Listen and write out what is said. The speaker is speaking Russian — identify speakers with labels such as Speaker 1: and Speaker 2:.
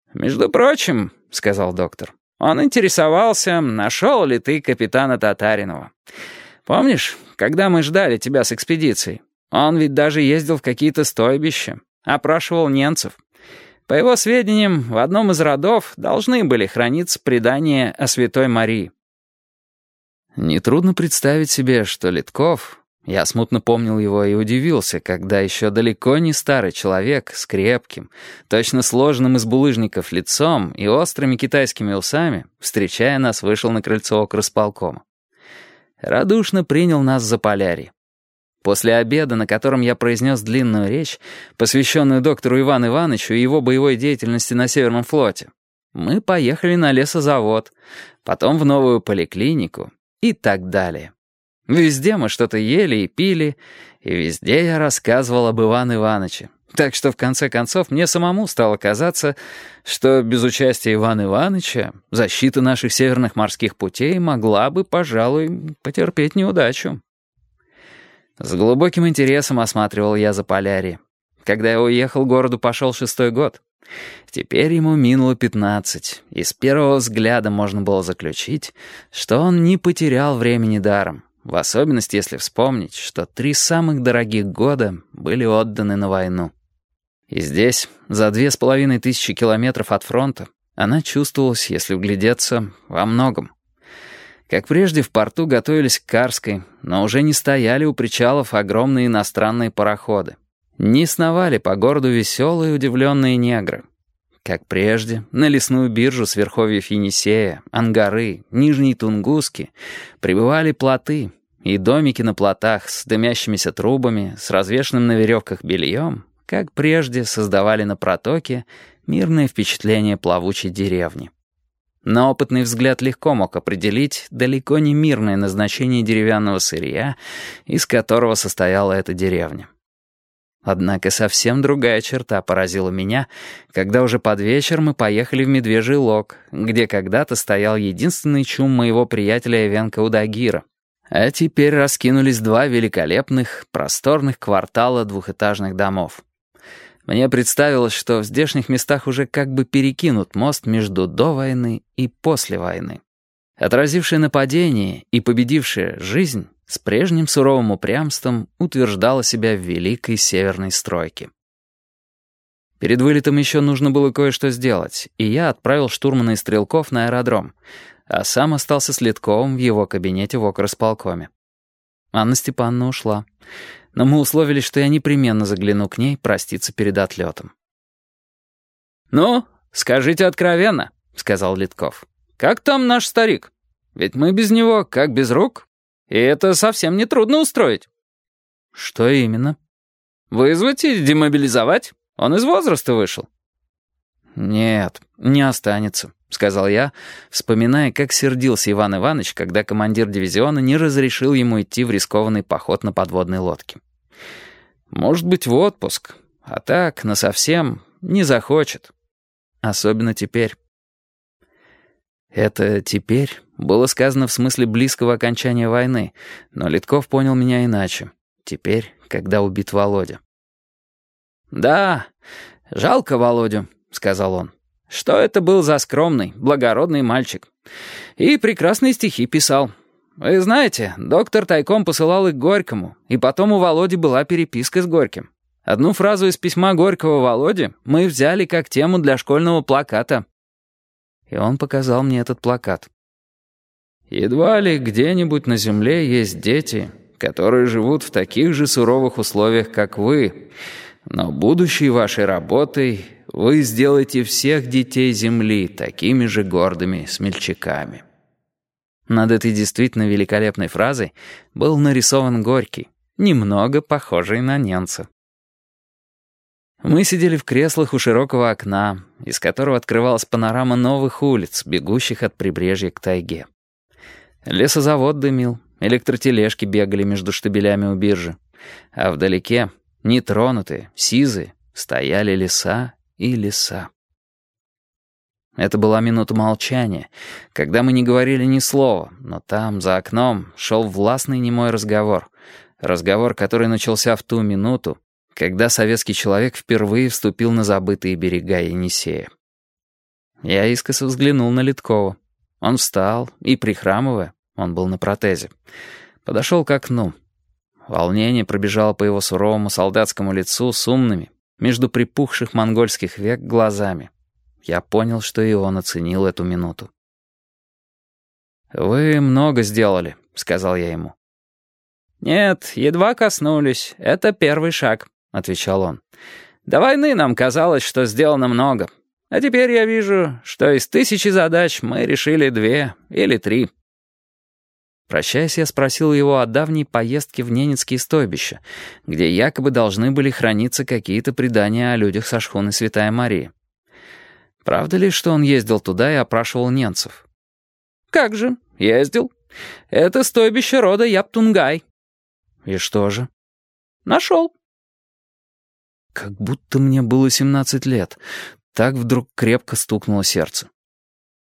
Speaker 1: «Между прочим, — сказал доктор, — он интересовался, нашел ли ты капитана Татаринова. Помнишь, когда мы ждали тебя с экспедицией? Он ведь даже ездил в какие-то стойбища, опрашивал ненцев. По его сведениям, в одном из родов должны были храниться предания о Святой Марии». Нетрудно представить себе, что Литков... Я смутно помнил его и удивился, когда еще далеко не старый человек с крепким, точно сложенным из булыжников лицом и острыми китайскими усами, встречая нас, вышел на крыльцо окрысполкома. Радушно принял нас за полярий. После обеда, на котором я произнес длинную речь, посвященную доктору Ивану Ивановичу и его боевой деятельности на Северном флоте, мы поехали на лесозавод, потом в новую поликлинику и так далее. Везде мы что-то ели и пили, и везде я рассказывал об Иване Ивановиче. Так что в конце концов мне самому стало казаться, что без участия Ивана Ивановича защита наших северных морских путей могла бы, пожалуй, потерпеть неудачу. С глубоким интересом осматривал я Заполярье. Когда я уехал, городу пошел 6-й год. Теперь ему минуло 15, и с первого взгляда можно было заключить, что он не потерял времени даром. В особенности, если вспомнить, что 3 самых дорогих года были отданы на войну. И здесь, за 2500 километров от фронта, она чувствовалась, если вглядеться, во многом. Как прежде, в порту готовились к Карской, но уже не стояли у причалов огромные иностранные пароходы. Не сновали по городу веселые удивленные негры. Как прежде, на лесную биржу с верховьев Енисея, Ангары, Нижней Тунгуски прибывали плоты, и домики на плотах с дымящимися трубами, с развешенным на веревках бельем, как прежде, создавали на протоке мирное впечатление плавучей деревни. Но опытный взгляд легко мог определить далеко не мирное назначение деревянного сырья, из которого состояла эта деревня. Однако совсем другая черта поразила меня, когда уже под вечер мы поехали в Медвежий Лог, где когда-то стоял единственный чум моего приятеля Эвенка Удагира. А теперь раскинулись 2 великолепных, просторных квартала двухэтажных домов. Мне представилось, что в здешних местах уже как бы перекинут мост между до войны и после войны. Отразившая нападение и победившая жизнь с прежним суровым упрямством утверждала себя в великой северной стройке. Перед вылетом еще нужно было кое-что сделать, и я отправил штурмана и стрелков на аэродром, а сам остался с Литковым в его кабинете в окрысполкоме. Анна Степановна ушла, но мы условились, что я непременно загляну к ней проститься перед отлетом. «Ну, скажите откровенно», — сказал Литков. «Как там наш старик? Ведь мы без него как без рук, и это совсем не трудно устроить». «Что именно?» «Вызвать и демобилизовать. Он из возраста вышел». «Нет, не останется», — сказал я, вспоминая, как сердился Иван Иванович, когда командир дивизиона не разрешил ему идти в рискованный поход на подводной лодке. «Может быть, в отпуск, а так, насовсем, не захочет. Особенно теперь». Это «теперь» было сказано в смысле близкого окончания войны, но Литков понял меня иначе. Теперь, когда убит Володя. «Да, жалко Володю», — сказал он. «Что это был за скромный, благородный мальчик. И прекрасные стихи писал. Вы знаете, доктор тайком посылал их Горькому, и потом у Володи была переписка с Горьким. Одну фразу из письма Горького Володе мы взяли как тему для школьного плаката». И он показал мне этот плакат. «Едва ли где-нибудь на земле есть дети, которые живут в таких же суровых условиях, как вы, но будущей вашей работой вы сделаете всех детей земли такими же гордыми смельчаками». Над этой действительно великолепной фразой был нарисован Горький, немного похожий на немца. Мы сидели в креслах у широкого окна, из которого открывалась панорама новых улиц, бегущих от прибрежья к тайге. Лесозавод дымил, электротележки бегали между штабелями у биржи, а вдалеке, нетронутые, сизые, стояли леса и леса. Это была минута молчания, когда мы не говорили ни слова, но там, за окном, шел властный немой разговор. Разговор, который начался в ту минуту, когда советский человек впервые вступил на забытые берега Енисея. Я искоса взглянул на Литкова. Он встал и, прихрамывая, он был на протезе, подошел к окну. Волнение пробежало по его суровому солдатскому лицу с умными, между припухших монгольских век, глазами. Я понял, что и он оценил эту минуту. «Вы много сделали», — сказал я ему. «Нет, едва коснулись. Это первый шаг», — отвечал он. «До войны нам казалось, что сделано много. А теперь я вижу, что из 1000 задач мы решили 2 или 3». Прощаясь, я спросил его о давней поездке в Ненецкие стойбища, где якобы должны были храниться какие-то предания о людях со шхуны Святая Мария. Правда ли, что он ездил туда и опрашивал ненцев? «Как же, ездил. Это стойбище рода Яптунгай». «И что же?» «Нашел». Как будто мне было 17 лет. Так вдруг крепко стукнуло сердце.